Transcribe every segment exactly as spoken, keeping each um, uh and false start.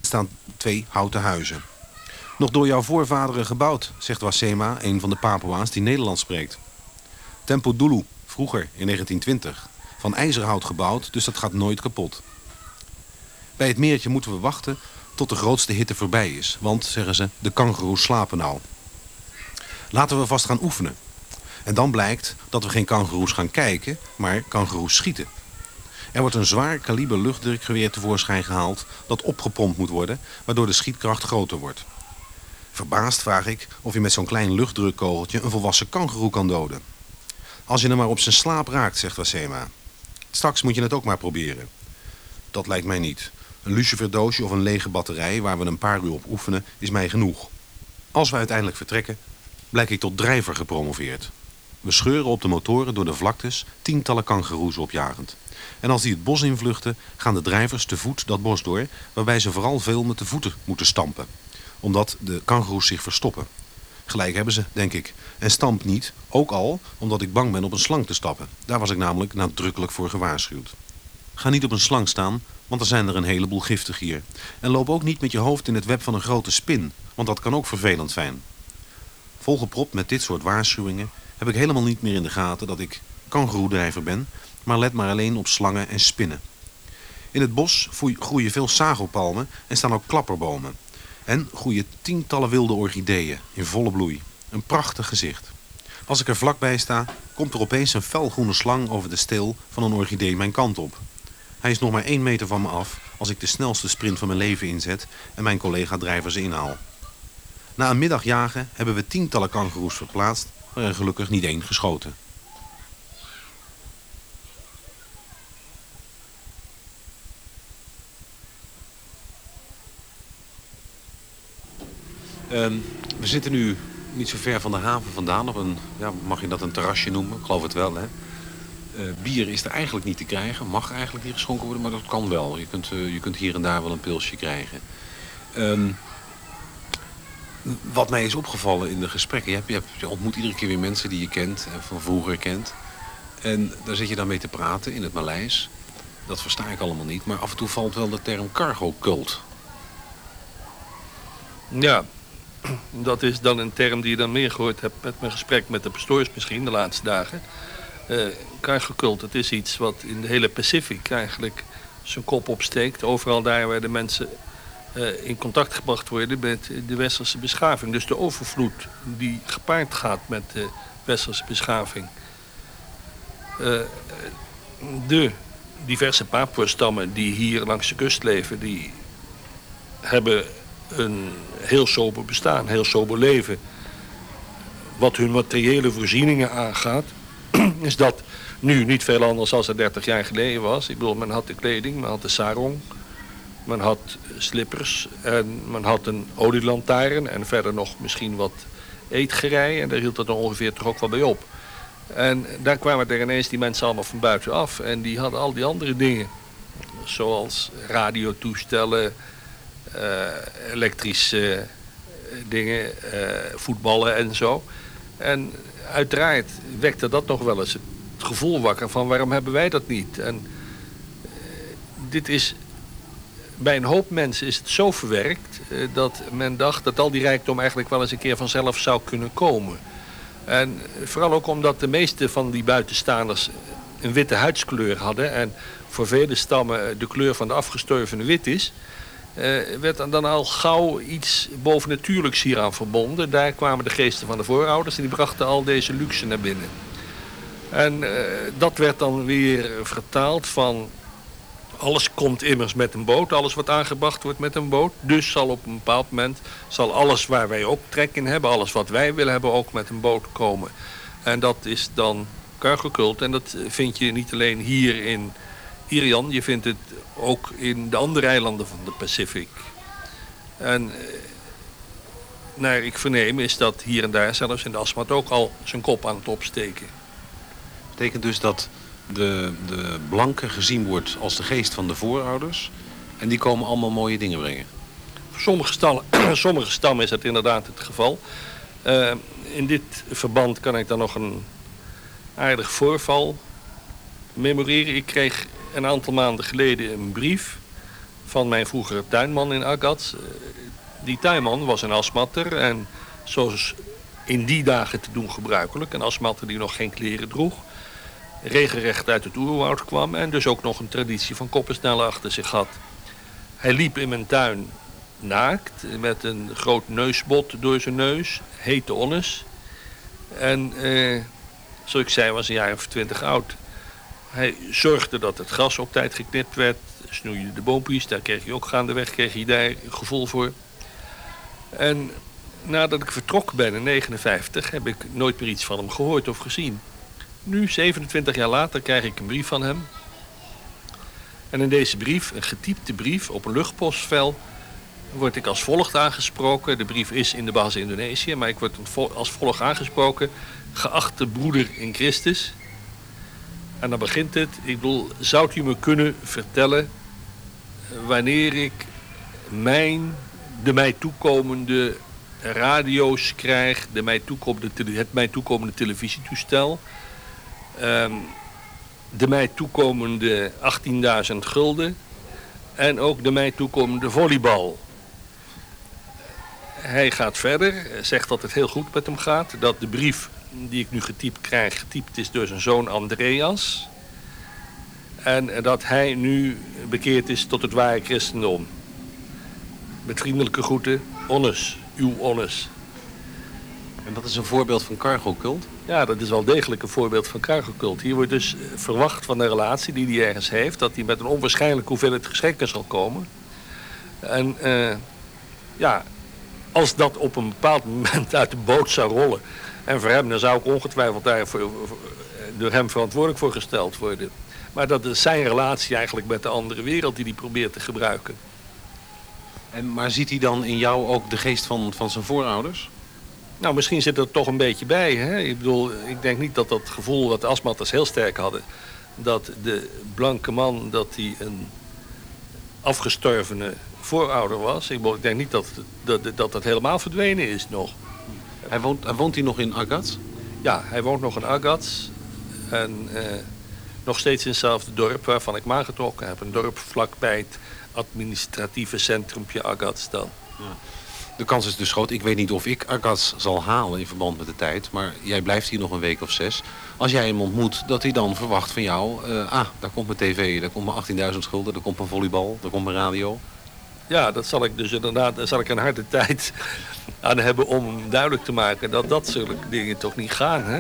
staan twee houten huizen. Nog door jouw voorvaderen gebouwd, zegt Wasema, een van de Papua's die Nederlands spreekt. Tempo Dulu, vroeger in negentien twintig. Van ijzerhout gebouwd, dus dat gaat nooit kapot. Bij het meertje moeten we wachten tot de grootste hitte voorbij is. Want, zeggen ze, de kangoeroes slapen nou. Laten we vast gaan oefenen. En dan blijkt dat we geen kangoeroes gaan kijken, maar kangoeroes schieten. Er wordt een zwaar kaliber luchtdrukgeweer tevoorschijn gehaald dat opgepompt moet worden, waardoor de schietkracht groter wordt. Verbaasd vraag ik of je met zo'n klein luchtdrukkogeltje een volwassen kangoeroe kan doden. Als je hem maar op zijn slaap raakt, zegt Wasema. Straks moet je het ook maar proberen. Dat lijkt mij niet. Een luciferdoosje of een lege batterij waar we een paar uur op oefenen is mij genoeg. Als we uiteindelijk vertrekken, blijk ik tot drijver gepromoveerd. We scheuren op de motoren door de vlaktes, tientallen kangoeroes opjagend. En als die het bos invluchten, gaan de drijvers te voet dat bos door, waarbij ze vooral veel met de voeten moeten stampen. Omdat de kangoeroes zich verstoppen. Gelijk hebben ze, denk ik. En stamp niet, ook al omdat ik bang ben op een slang te stappen. Daar was ik namelijk nadrukkelijk voor gewaarschuwd. Ga niet op een slang staan, want er zijn er een heleboel giftig hier. En loop ook niet met je hoofd in het web van een grote spin, want dat kan ook vervelend zijn. Volgepropt met dit soort waarschuwingen heb ik helemaal niet meer in de gaten dat ik kangoeroedrijver ben, maar let maar alleen op slangen en spinnen. In het bos groeien veel sagelpalmen en staan ook klapperbomen. En groeien tientallen wilde orchideeën in volle bloei. Een prachtig gezicht. Als ik er vlakbij sta, komt er opeens een felgroene slang over de steel van een orchidee mijn kant op. Hij is nog maar één meter van me af als ik de snelste sprint van mijn leven inzet en mijn collega-drijver ze inhaal. Na een middag jagen hebben we tientallen kangoeroes verplaatst, maar er gelukkig niet één geschoten. Um, we zitten nu niet zo ver van de haven vandaan, op een, ja, mag je dat een terrasje noemen? Ik geloof het wel, hè? Uh, bier is er eigenlijk niet te krijgen, mag eigenlijk niet geschonken worden, maar dat kan wel. Je kunt, uh, je kunt hier en daar wel een pilsje krijgen. Um, wat mij is opgevallen in de gesprekken, je, hebt, je, hebt, je ontmoet iedere keer weer mensen die je kent en van vroeger kent. En daar zit je dan mee te praten in het Maleis. Dat versta ik allemaal niet, maar af en toe valt wel de term cargo cult. Ja, dat is dan een term die je dan meer gehoord hebt met mijn gesprek met de pastoors misschien de laatste dagen. Uh, cargo cult, het is iets wat in de hele Pacific eigenlijk zijn kop opsteekt. Overal daar waar de mensen uh, in contact gebracht worden met de westerse beschaving. Dus de overvloed die gepaard gaat met de westerse beschaving. Uh, de diverse Papua-stammen die hier langs de kust leven, die hebben een heel sober bestaan, een heel sober leven. Wat hun materiële voorzieningen aangaat, is dat nu niet veel anders dan het dertig jaar geleden was. Ik bedoel, men had de kleding, men had de sarong, men had slippers en men had een olielantaarn en verder nog misschien wat eetgerei en daar hield het dan ongeveer toch ook wel bij op. En daar kwamen er ineens die mensen allemaal van buitenaf en die hadden al die andere dingen, zoals radiotoestellen, Uh, elektrische uh, dingen, uh, voetballen en zo. En uiteraard wekte dat nog wel eens het gevoel wakker van waarom hebben wij dat niet? En uh, dit is, bij een hoop mensen is het zo verwerkt uh, dat men dacht dat al die rijkdom eigenlijk wel eens een keer vanzelf zou kunnen komen. En vooral ook omdat de meeste van die buitenstaanders een witte huidskleur hadden en voor vele stammen de kleur van de afgestorvene wit is, Uh, werd dan al gauw iets bovennatuurlijks hieraan verbonden. Daar kwamen de geesten van de voorouders en die brachten al deze luxe naar binnen. En uh, dat werd dan weer vertaald van alles komt immers met een boot, alles wat aangebracht wordt met een boot. Dus zal op een bepaald moment, zal alles waar wij ook trek in hebben, alles wat wij willen hebben ook met een boot komen. En dat is dan cargo cult en dat vind je niet alleen hier in Irian, je vindt het ook in de andere eilanden van de Pacific. En naar ik verneem is dat hier en daar, zelfs in de Asmat, ook al zijn kop aan het opsteken. Dat betekent dus dat de, de blanke gezien wordt als de geest van de voorouders en die komen allemaal mooie dingen brengen. Voor sommige, stallen, sommige stammen is dat inderdaad het geval. Uh, in dit verband kan ik dan nog een aardig voorval memoreren. Ik kreeg een aantal maanden geleden een brief van mijn vroegere tuinman in Agats. Uh, die tuinman was een asmatter en zoals in die dagen te doen gebruikelijk, een asmatter die nog geen kleren droeg, regelrecht uit het oerwoud kwam en dus ook nog een traditie van koppensnellen achter zich had. Hij liep in mijn tuin naakt, met een groot neusbot door zijn neus, hete onnes. En eh, zoals ik zei, was een jaar of twintig oud. Hij zorgde dat het gras op tijd geknipt werd, snoeide de boompjes, daar kreeg hij ook gaandeweg, kreeg hij daar een gevoel voor. En nadat ik vertrok ben in negenenvijftig heb ik nooit meer iets van hem gehoord of gezien. Nu, zevenentwintig jaar later, krijg ik een brief van hem. En in deze brief, een getypte brief op een luchtpostvel, word ik als volgt aangesproken. De brief is in de basis Indonesië, maar ik word als volgt aangesproken. Geachte broeder in Christus. En dan begint het. Ik bedoel, zou u me kunnen vertellen wanneer ik mijn, de mij toekomende radio's krijg, de mij toekomende, het mij toekomende televisietoestel, um, de mij toekomende achttienduizend gulden en ook de mij toekomende volleybal. Hij gaat verder, zegt dat het heel goed met hem gaat, dat de brief die ik nu getypt krijg, getypt is door zijn zoon Andreas. En dat hij nu bekeerd is tot het ware christendom. Met vriendelijke groeten, Onnes, uw Onnes. En dat is een voorbeeld van cargocult? Ja, dat is wel degelijk een voorbeeld van cargocult. Hier wordt dus verwacht van de relatie die hij ergens heeft, dat hij met een onwaarschijnlijke hoeveelheid geschenken zal komen. En uh, ja, als dat op een bepaald moment uit de boot zou rollen, en voor hem, dan zou ik ongetwijfeld daar voor, door hem verantwoordelijk voor gesteld worden. Maar dat is zijn relatie eigenlijk met de andere wereld die hij probeert te gebruiken. En, maar ziet hij dan in jou ook de geest van, van zijn voorouders? Nou, misschien zit er toch een beetje bij. Hè? Ik bedoel, ik denk niet dat dat gevoel dat de asmatters heel sterk hadden, dat de blanke man, dat hij een afgestorvene voorouder was. Ik, bedoel, ik denk niet dat dat, dat dat helemaal verdwenen is nog. Hij woont, hij woont hij nog in Agats? Ja, hij woont nog in Agats. En eh, nog steeds in hetzelfde dorp waarvan ik me aangetrokken heb. Een dorp vlakbij het administratieve centrumpje Agats dan. Ja. De kans is dus groot. Ik weet niet of ik Agats zal halen in verband met de tijd. Maar jij blijft hier nog een week of zes. Als jij hem ontmoet, dat hij dan verwacht van jou, Uh, ah, daar komt mijn tv, daar komt mijn achttienduizend schulden, daar komt mijn volleybal, daar komt mijn radio. Ja, dat zal ik dus inderdaad, daar zal ik een harde tijd aan hebben om duidelijk te maken dat dat soort dingen toch niet gaan. Hè?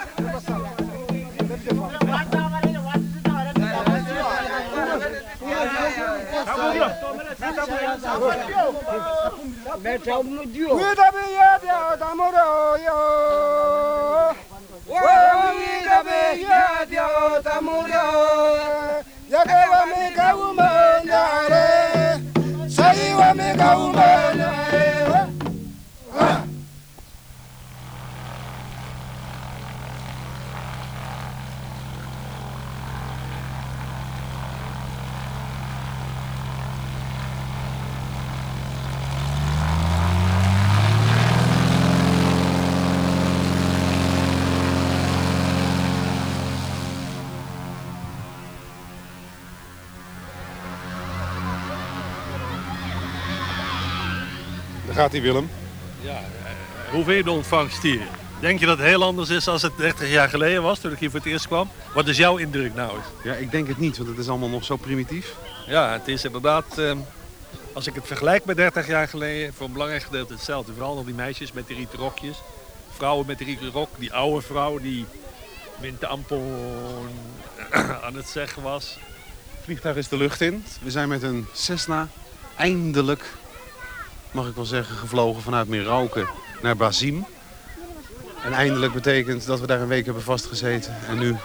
Gaat hij, Willem? Ja, uh, hoe vind je de ontvangst hier? Denk je dat het heel anders is als het dertig jaar geleden was, toen ik hier voor het eerst kwam? Wat is jouw indruk nou eens? Ja, ik denk het niet, want het is allemaal nog zo primitief. Ja, het is inderdaad, uh, als ik het vergelijk met dertig jaar geleden, voor een belangrijk gedeelte hetzelfde. Vooral nog die meisjes met die rieten rokjes. Vrouwen met die rieten rok, die oude vrouw die wintertampon aan het zeggen was. Het vliegtuig is de lucht in. We zijn met een Cessna eindelijk, mag ik wel zeggen, gevlogen vanuit Merauke naar Basim. En eindelijk betekent dat we daar een week hebben vastgezeten en nu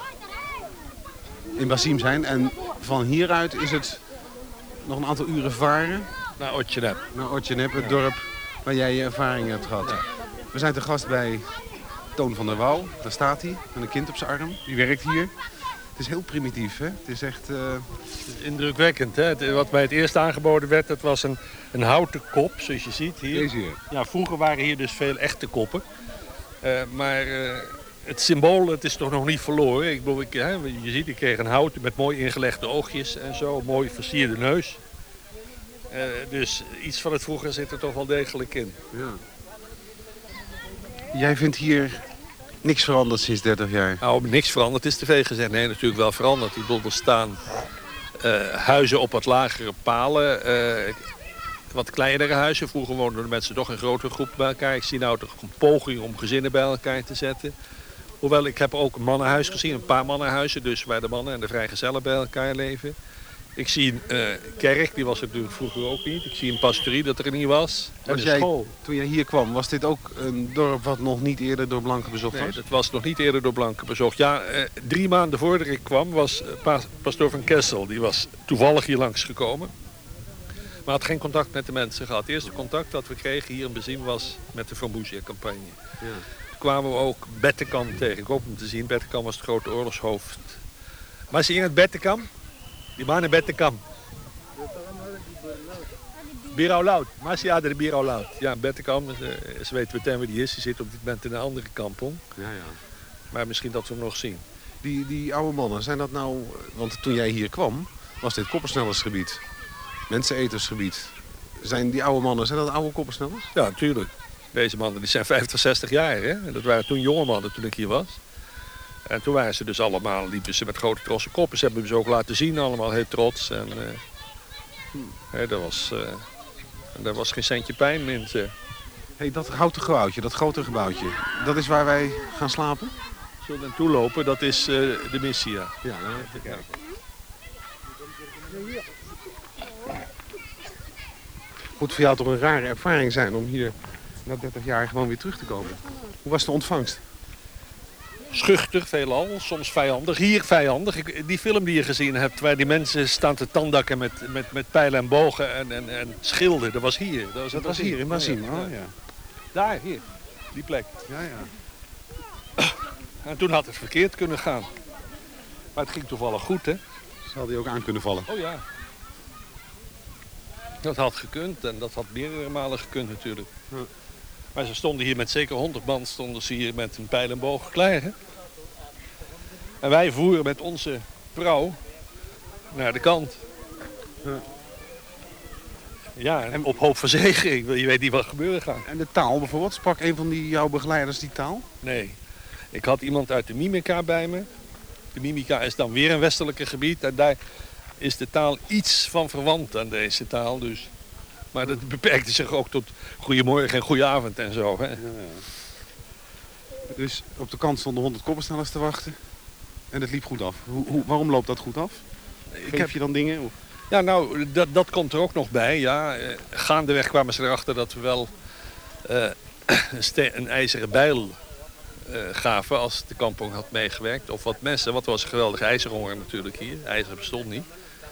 in Basim zijn. En van hieruit is het nog een aantal uren varen naar Otjenep. Naar Otjenep, het dorp waar jij je ervaring hebt gehad. Ja. We zijn te gast bij Toon van der Wouw. Daar staat hij, met een kind op zijn arm. Die werkt hier. Het is heel primitief, hè? Het is echt... Uh... Het is indrukwekkend, hè? Wat mij het eerst aangeboden werd, dat was een, een houten kop, zoals je ziet hier. Deze hier? Ja, vroeger waren hier dus veel echte koppen. Uh, maar uh, het symbool, het is toch nog niet verloren. Ik bedoel, ik, hè, je ziet, ik kreeg een hout met mooi ingelegde oogjes en zo, mooi versierde neus. Uh, dus iets van het vroeger zit er toch wel degelijk in. Ja. Jij vindt hier niks veranderd sinds dertig jaar? Nou, niks veranderd is te veel gezegd. Nee, natuurlijk wel veranderd. Ik bedoel, er staan uh, huizen op wat lagere palen. Uh, wat kleinere huizen. Vroeger woonden de mensen toch in grotere groepen bij elkaar. Ik zie nou toch een poging om gezinnen bij elkaar te zetten. Hoewel, ik heb ook een mannenhuis gezien. Een paar mannenhuizen, dus waar de mannen en de vrijgezellen bij elkaar leven. Ik zie een uh, kerk, die was er natuurlijk vroeger ook niet. Ik zie een pastorie dat er niet was. En een jij, school. Toen jij hier kwam, was dit ook een dorp wat nog niet eerder door blanken bezocht was? Nee, dat was nog niet eerder door blanken bezocht. Ja, uh, drie maanden voordat ik kwam was uh, pa pastoor van Kessel. Die was toevallig hier langsgekomen. Maar had geen contact met de mensen gehad. Het eerste contact dat we kregen hier in Bezien was met de Framboesa-campagne. Ja. Toen kwamen we ook Bettekam tegen. Ik hoop hem te zien. Bettekam was het grote oorlogshoofd. Maar zie je het Bettekam? Die man in Bettekam. Bierau-Lout. Massia de Bierau-Lout. Ja, Bettekam, ze weten meteen waar die is. Die zit op dit moment in een andere kampong. Ja, ja. Maar misschien dat we hem nog zien. Die, die oude mannen, zijn dat nou... Want toen jij hier kwam, was dit koppersnellersgebied. Mensenetersgebied. Zijn die oude mannen, zijn dat oude koppersnellers? Ja, natuurlijk. Deze mannen die zijn vijftig, zestig jaar. Hè? En dat waren toen jonge mannen toen ik hier was. En toen waren ze dus allemaal, liepen ze met grote trotse koppen. Ze hebben ze ook laten zien, allemaal heel trots. En uh, hè, daar was, uh, daar was geen centje pijn in ze. Hey, dat houten gebouwtje, dat grote gebouwtje, dat is waar wij gaan slapen? Zullen we naartoe lopen, dat is uh, de missie, ja. Ja, nou, even kijken. Moet voor jou toch een rare ervaring zijn om hier na dertig jaar gewoon weer terug te komen. Hoe was de ontvangst? Schuchter veelal, soms vijandig. Hier vijandig. Ik, die film die je gezien hebt, waar die mensen staan te tandakken met, met, met pijlen en bogen en, en, en schilden. Dat was hier. Dat was, dat was hier in Mazien. Ja, ja. Oh, ja. Daar, hier. Die plek. Ja, ja. En toen had het verkeerd kunnen gaan. Maar het ging toevallig goed, hè? Zal die ook aan kunnen vallen? Oh ja. Dat had gekund en dat had meerdere malen gekund natuurlijk. Ja. Maar ze stonden hier met zeker honderd man, stonden ze hier met een pijl en boog klaar. Hè? En wij voeren met onze prauw naar de kant. Ja, ja en op hoop van zege. Je weet niet wat gebeuren gaat. En de taal bijvoorbeeld? Sprak een van die jouw begeleiders die taal? Nee. Ik had iemand uit de Mimica bij me. De Mimica is dan weer een westelijke gebied. En daar is de taal iets van verwant aan deze taal. Dus. Maar dat beperkte zich ook tot goedemorgen en goedenavond en zo. Hè? Ja, ja. Dus op de kant stonden honderd koppersnellers te wachten. En het liep goed af. Hoe, hoe, waarom loopt dat goed af? Geef heb je dan dingen? Of? Ja, nou, dat, dat komt er ook nog bij. Ja. Gaandeweg kwamen ze erachter dat we wel uh, een, een ijzeren bijl uh, gaven als de kampong had meegewerkt. Of wat messen. Wat was een geweldige ijzerhonger natuurlijk hier. IJzer bestond niet.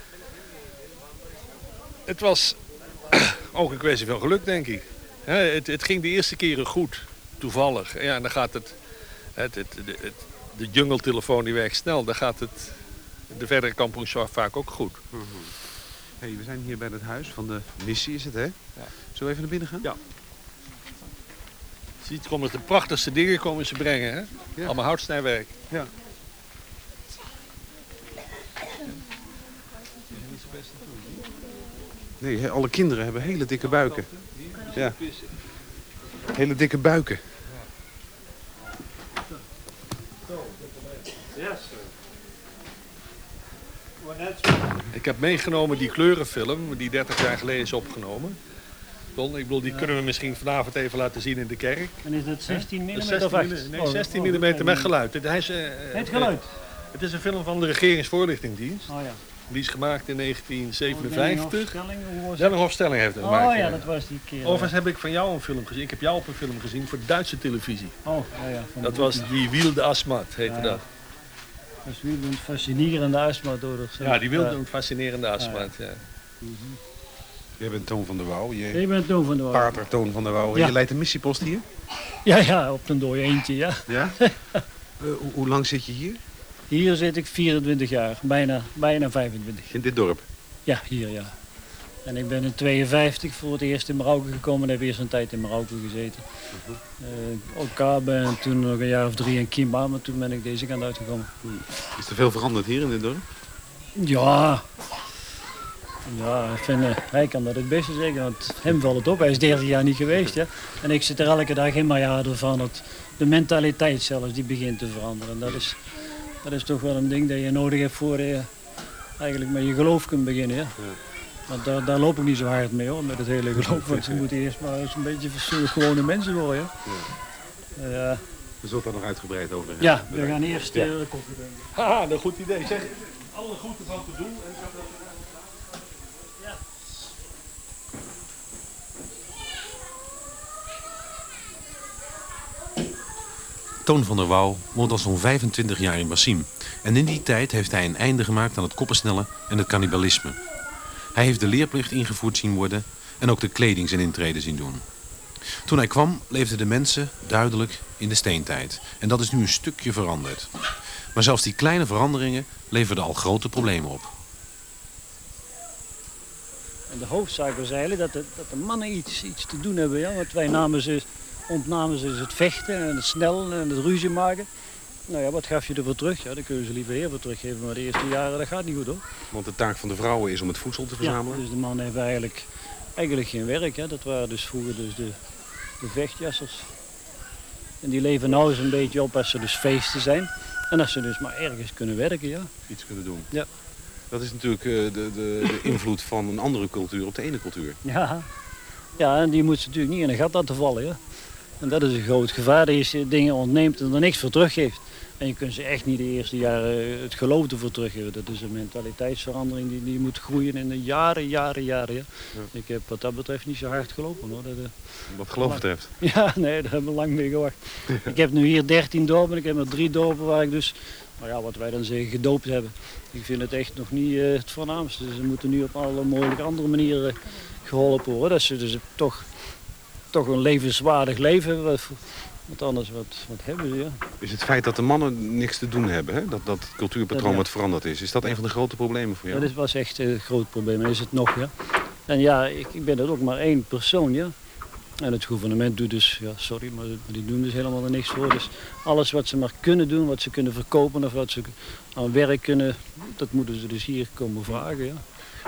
Het was ook een kwestie van geluk, denk ik. Ja, het, het ging de eerste keren goed, toevallig. Ja, en dan gaat het, het, het, het, het de jungle-telefoon die werkt snel, dan gaat het de verdere kampongszorg vaak ook goed. Mm-hmm. Hey, we zijn hier bij het huis van de missie, is het, hè? Ja. Zullen we even naar binnen gaan? Ja. Ziet, komen de prachtigste dingen komen ze brengen, hè? Ja. Allemaal houtsnijwerk. Ja. Nee, alle kinderen hebben hele dikke buiken. Ja. Hele dikke buiken. Ik heb meegenomen die kleurenfilm die dertig jaar geleden is opgenomen. Ik bedoel, die kunnen we misschien vanavond even laten zien in de kerk. En is dat zestien millimeter of acht? Nee, zestien millimeter met geluid. Het, hij is, uh, het geluid? Het is een film van de regeringsvoorlichtingsdienst. Oh ja. Die is gemaakt in negentien zevenenvijftig. Denninghofstelling Denninghofstelling heeft het oh, gemaakt. Oh ja, dat was die keer. Overigens heb ik van jou een film gezien. Ik heb jou op een film gezien voor Duitse televisie. Oh, ja, ja. Dat was die Wilde Asmat, heette ja, dat. Dat is Wilde fascinerende Asmat door de Ja, die Wilde ja. fascinerende Asmat, ja. ja. Mm-hmm. Jij bent Toon van der Wouw. Je... Ik ben Toon van der Wouw. Pater Toon van der Wouw. Ja. Je leidt een missiepost hier? Ja, ja, op een dooi eentje, ja. Ja? uh, hoe, hoe lang zit je hier? Hier zit ik vierentwintig jaar, bijna, bijna vijfentwintig. In dit dorp? Ja, hier ja. En ik ben in tweeënvijftig voor het eerst in Marokko gekomen en heb eerst een tijd in Marokko gezeten. Uh-huh. uh, Ook ben toen nog een jaar of drie in Kimba, maar toen ben ik deze kant uitgekomen. Hmm. Is er veel veranderd hier in dit dorp? Ja, Ja, ik vind, uh, hij kan dat het beste zeggen, want hem valt het op. Hij is dertig jaar niet geweest. Ja? En ik zit er elke dag in, maar ja, ervan dat de mentaliteit zelfs, die begint te veranderen. Dat is, dat is toch wel een ding dat je nodig hebt voor je eigenlijk met je geloof kunt beginnen. Ja? Ja. Want daar, daar loop ik niet zo hard mee hoor, met het hele geloof. Want ze moeten eerst maar eens een beetje gewone mensen worden. Ja? Ja. Uh, We zullen daar nog uitgebreid over hebben. Ja, we gaan eerst ja. uh, koffie drinken. Haha, een goed idee. Zeg, alle groeten van te doen. En ja. Toon van der Wouw woont al zo'n vijfentwintig jaar in Bassim. En in die tijd heeft hij een einde gemaakt aan het koppensnellen en het cannibalisme. Hij heeft de leerplicht ingevoerd zien worden en ook de kleding zijn intrede zien doen. Toen hij kwam, leefden de mensen duidelijk in de steentijd. En dat is nu een stukje veranderd. Maar zelfs die kleine veranderingen leverden al grote problemen op. En de hoofdzaak was eigenlijk dat de, dat de mannen iets, iets te doen hebben. Ja? Want wij namen ze, ontnamen ze het vechten en het snellen en het ruzie maken. Nou ja, wat gaf je ervoor terug? Ja, dan kun je ze liever heel veel teruggeven. Maar de eerste jaren, dat gaat niet goed hoor. Want de taak van de vrouwen is om het voedsel te verzamelen? Ja, dus de man heeft eigenlijk, eigenlijk geen werk. Hè? Dat waren dus vroeger dus de, de vechtjassers. En die leven nou eens een beetje op als ze dus feesten zijn. En als ze dus maar ergens kunnen werken, ja. Iets kunnen doen. Ja. Dat is natuurlijk de, de, de invloed van een andere cultuur op de ene cultuur. Ja, ja en die moet ze natuurlijk niet in een gat laten vallen, ja. En dat is een groot gevaar, dat je dingen ontneemt en er niks voor teruggeeft. En je kunt ze echt niet de eerste jaren het geloof ervoor teruggeven. Dat is een mentaliteitsverandering die, die moet groeien in de jaren, jaren, jaren. Ja. Ja. Ik heb wat dat betreft niet zo hard gelopen hoor. Dat, uh, wat geloof betreft? Ja, nee, daar hebben we lang mee gewacht. Ik heb nu hier dertien dorpen, ik heb maar drie dorpen waar ik dus, nou ja, wat wij dan zeggen, gedoopt hebben. Ik vind het echt nog niet uh, het voornaamste. Ze moeten nu op alle mogelijke andere manieren geholpen worden. Dat ze dus toch, toch een levenswaardig leven hebben. Want anders, wat, wat hebben ze, ja. Is het feit dat de mannen niks te doen hebben, hè? Dat, dat het cultuurpatroon dat, ja. wat veranderd is, is dat een van de grote problemen voor jou? Dat was echt een groot probleem, dat is het nog, ja. En ja, ik, ik ben er ook maar één persoon, ja. En het gouvernement doet dus, ja, sorry, maar die doen dus helemaal er niks voor. Dus alles wat ze maar kunnen doen, wat ze kunnen verkopen of wat ze aan werk kunnen, dat moeten ze dus hier komen vragen, ja.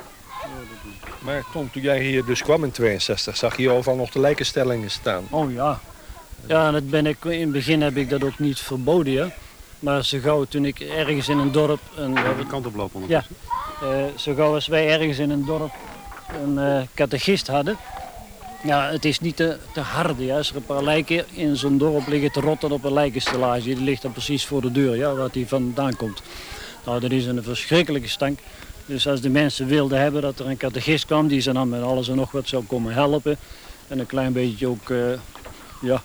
Maar Tom, toen jij hier dus kwam in tweeënzestig, zag je overal nog de lijkenstellingen staan? Oh ja. Ja, en dat ben ik, in het begin heb ik dat ook niet verboden, ja. Maar zo gauw toen ik ergens in een dorp... Een, ja, de kant oplopen ondertussen. Ja, uh, zo gauw als wij ergens in een dorp een uh, catechist hadden. Ja, het is niet te, te harde, ja. Als er een paar lijken in zo'n dorp liggen te rotten op een lijkenstellage, die ligt dan precies voor de deur, ja, waar die vandaan komt. Nou, dat is een verschrikkelijke stank. Dus als de mensen wilden hebben dat er een catechist kwam, die ze dan met alles en nog wat zou komen helpen. En een klein beetje ook... Uh, Ja,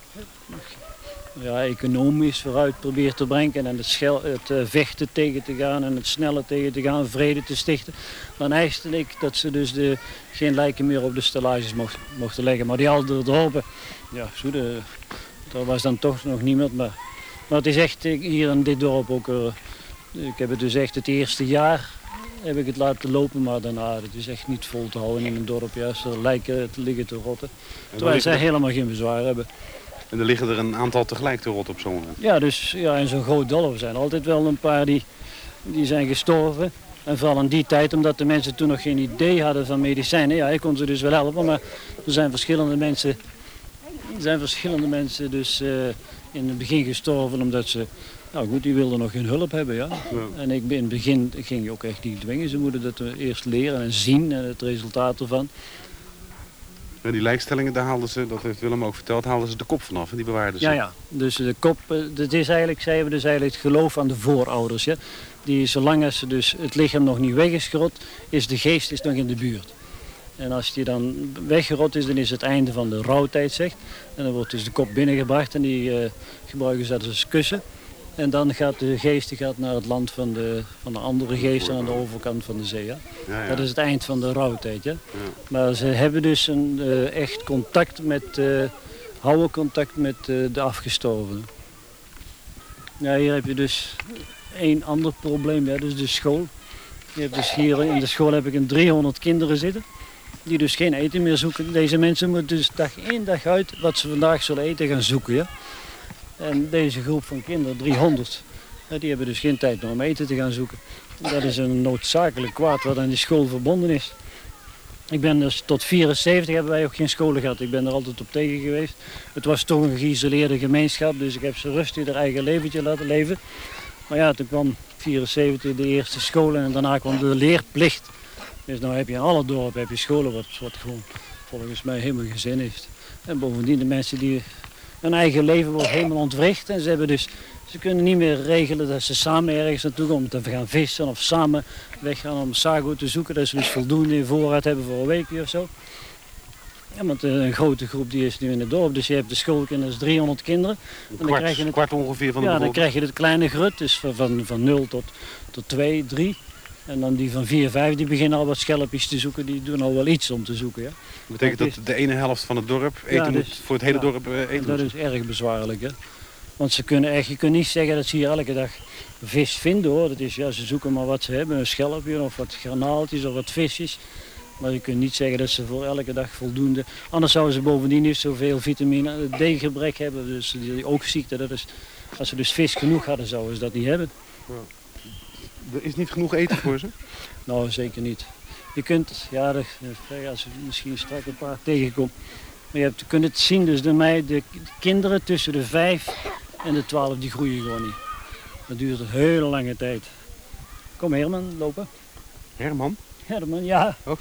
ja, economisch vooruit probeert te brengen en het, schel, het uh, vechten tegen te gaan en het snelle tegen te gaan, vrede te stichten. Dan eiste ik dat ze dus de, geen lijken meer op de stellages mocht, mochten leggen. Maar die hadden er dorpen, ja, zo de, er was dan toch nog niemand. Maar, maar het is echt hier in dit dorp ook, uh, ik heb het dus echt het eerste jaar heb ik het laten lopen, maar daarna het is echt niet vol te houden in een dorp. Juist er lijken te liggen te rotten, terwijl zij helemaal geen bezwaar hebben. En er liggen er een aantal tegelijk te rotten op zo'n moment? Ja, dus ja, in zo'n groot dorp zijn altijd wel een paar die, die zijn gestorven. En vooral in die tijd, omdat de mensen toen nog geen idee hadden van medicijnen. Ja, ik kon ze dus wel helpen, maar er zijn verschillende mensen, er zijn verschillende mensen dus uh, in het begin gestorven omdat ze... Nou goed, die wilden nog geen hulp hebben, ja. ja. En ik, in het begin ging je ook echt niet dwingen. Ze moeten dat eerst leren en zien en het resultaat ervan. Ja, die lijkstellingen, daar haalden ze, dat heeft Willem ook verteld, haalden ze de kop vanaf en die bewaarden ze. Ja, ja. Dus de kop, dat is eigenlijk, zij hebben dus eigenlijk het geloof aan de voorouders. Ja. Die, zolang als ze dus het lichaam nog niet weg is gerot, is de geest is nog in de buurt. En als die dan weggerot is, dan is het einde van de rouwtijd, zegt. En dan wordt dus de kop binnengebracht en die uh, gebruiken ze als kussen. En dan gaat de geest die gaat naar het land van de, van de andere geesten aan de overkant van de zee. Ja? Ja, ja. Dat is het eind van de rouwtijd. Ja? Ja. Maar ze hebben dus een, uh, echt contact met, uh, houden contact met uh, de afgestorvenen. Ja, hier heb je dus één ander probleem, ja, dus de school. Je hebt dus hier in de school heb ik een driehonderd kinderen zitten. Die dus geen eten meer zoeken. Deze mensen moeten dus dag in dag uit wat ze vandaag zullen eten gaan zoeken. Ja? En deze groep van kinderen, driehonderd, die hebben dus geen tijd meer om eten te gaan zoeken. Dat is een noodzakelijk kwaad wat aan die school verbonden is. Ik ben dus tot vierenzeventig hebben wij ook geen scholen gehad. Ik ben er altijd op tegen geweest. Het was toch een geïsoleerde gemeenschap, dus ik heb ze rustig haar eigen leventje laten leven. Maar ja, toen kwam vierenzeventig de eerste scholen en daarna kwam de leerplicht. Dus nu heb je in alle dorpen heb je scholen wat, wat gewoon volgens mij helemaal geen zin heeft. En bovendien de mensen die hun eigen leven wordt helemaal ontwricht. En ze, hebben dus, ze kunnen niet meer regelen dat ze samen ergens naartoe komen te gaan vissen of samen weggaan om sago te zoeken. Dat ze dus voldoende in voorraad hebben voor een weekje of zo. Ja, want een grote groep die is nu in het dorp, dus je hebt de schoolkinderen, dat is driehonderd kinderen. Een kwart, krijg je het, kwart ongeveer van de Ja, dan krijg je het kleine grut, dus van, van, van nul tot, tot twee, drie. En dan die van vier, vijf, die beginnen al wat schelpjes te zoeken, die doen al wel iets om te zoeken. Ja. Dat betekent dat de ene helft van het dorp eten ja, dus, moet voor het hele ja, dorp uh, eten dat moet. is erg bezwaarlijk. Hè. Want ze kunnen echt, je kunt niet zeggen dat ze hier elke dag vis vinden hoor. Dat is, ja, ze zoeken maar wat ze hebben, een schelpje of wat granaaltjes of wat visjes. Maar je kunt niet zeggen dat ze voor elke dag voldoende... Anders zouden ze bovendien niet zoveel vitamine D-gebrek hebben. Dus die oogziekte, dat is... Als ze dus vis genoeg hadden, zouden ze dat niet hebben. Ja. Er is niet genoeg eten voor ze? Nou, zeker niet. Je kunt, ja, de, als je misschien straks een paar tegenkomt. Maar je, hebt, je kunt het zien, dus de, mij, de kinderen tussen de vijf en de twaalf, die groeien gewoon niet. Dat duurt een hele lange tijd. Kom Herman, lopen. Herman? Herman, ja. Oh.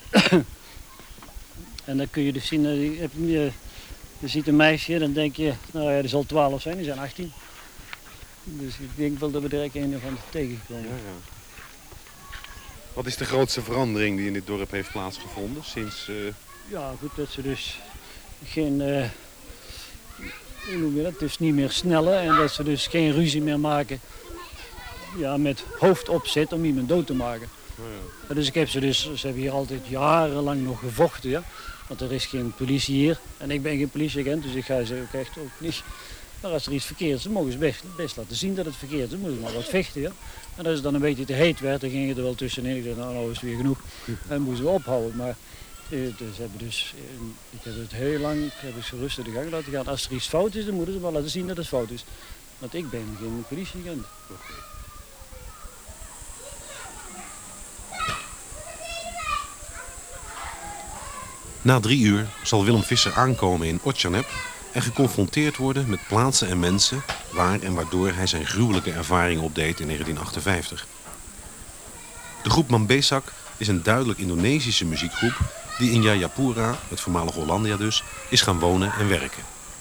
En dan kun je dus zien, je, je, je ziet een meisje, dan denk je, nou ja, die zal twaalf zijn, die zijn achttien. Dus ik denk wel dat we direct een of ander tegenkomen. Ja, ja. Wat is de grootste verandering die in dit dorp heeft plaatsgevonden sinds... Uh... Ja, goed, dat ze dus geen, uh, hoe noem je dat, dus niet meer snellen en dat ze dus geen ruzie meer maken, ja, met hoofdopzet om iemand dood te maken. Oh ja. Dus ik heb ze dus, ze hebben hier altijd jarenlang nog gevochten, ja. Want er is geen politie hier en ik ben geen politieagent, dus ik ga ze ook echt ook niet. Maar als er iets verkeerd is, dan mogen ze best, best laten zien dat het verkeerd is. Dan moeten ze maar wat vechten, ja. En als het dan een beetje te heet werd, dan ging het er wel tussenin. Ik dacht, nou, nou is het weer genoeg. En dan moesten we ophouden. Maar eh, dus hebben dus, eh, ik heb het heel lang, heb ik ze rustig de gang laten gaan. Als er iets fout is, dan moeten ze maar laten zien dat het fout is. Want ik ben geen politieagent. Na drie uur zal Willem Visser aankomen in Otjanep en geconfronteerd worden met plaatsen en mensen waar en waardoor hij zijn gruwelijke ervaringen opdeed in negentien achtenvijftig. De groep Mambesak is een duidelijk Indonesische muziekgroep die in Jayapura, het voormalige Hollandia dus, is gaan wonen en werken.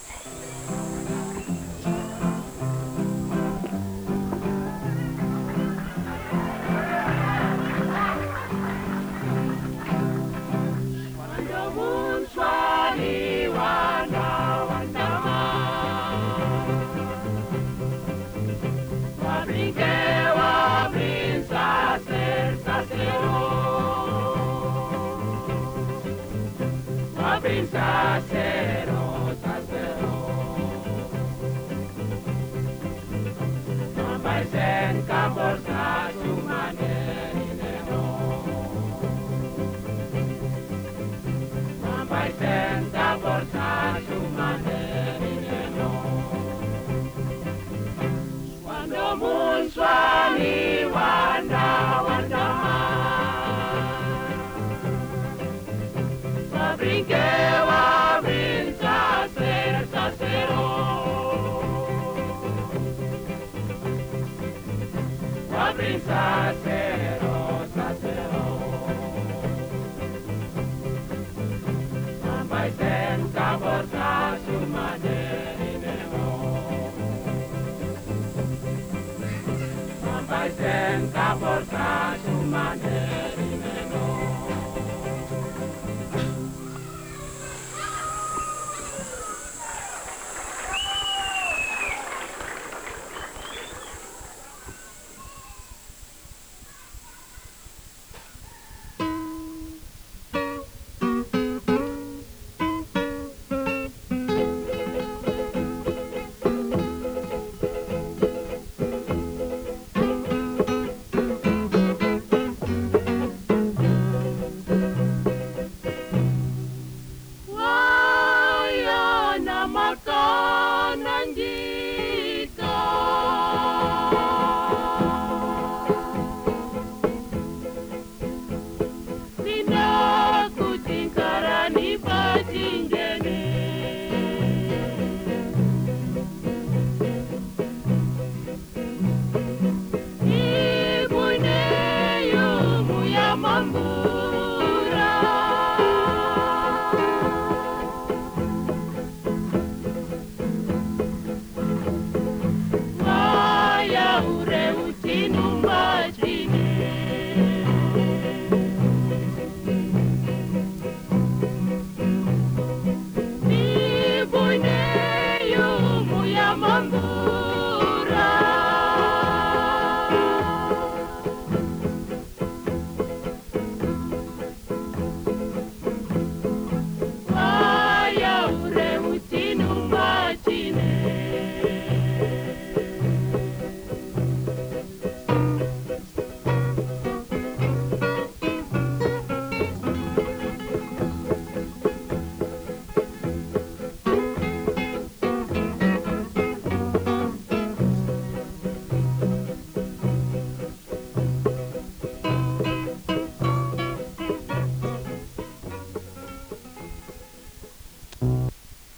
Sacero, sacero, Mambai sen kapor sa sumanerinero, Mambai sen kapor sa sumanerinero. Wanda mun swani wanda wanda ma, Fabrinque. Sacero, sacero, Mambai sen kapor sa sumanerinero, Mambai sen kapor sa sumanerinero.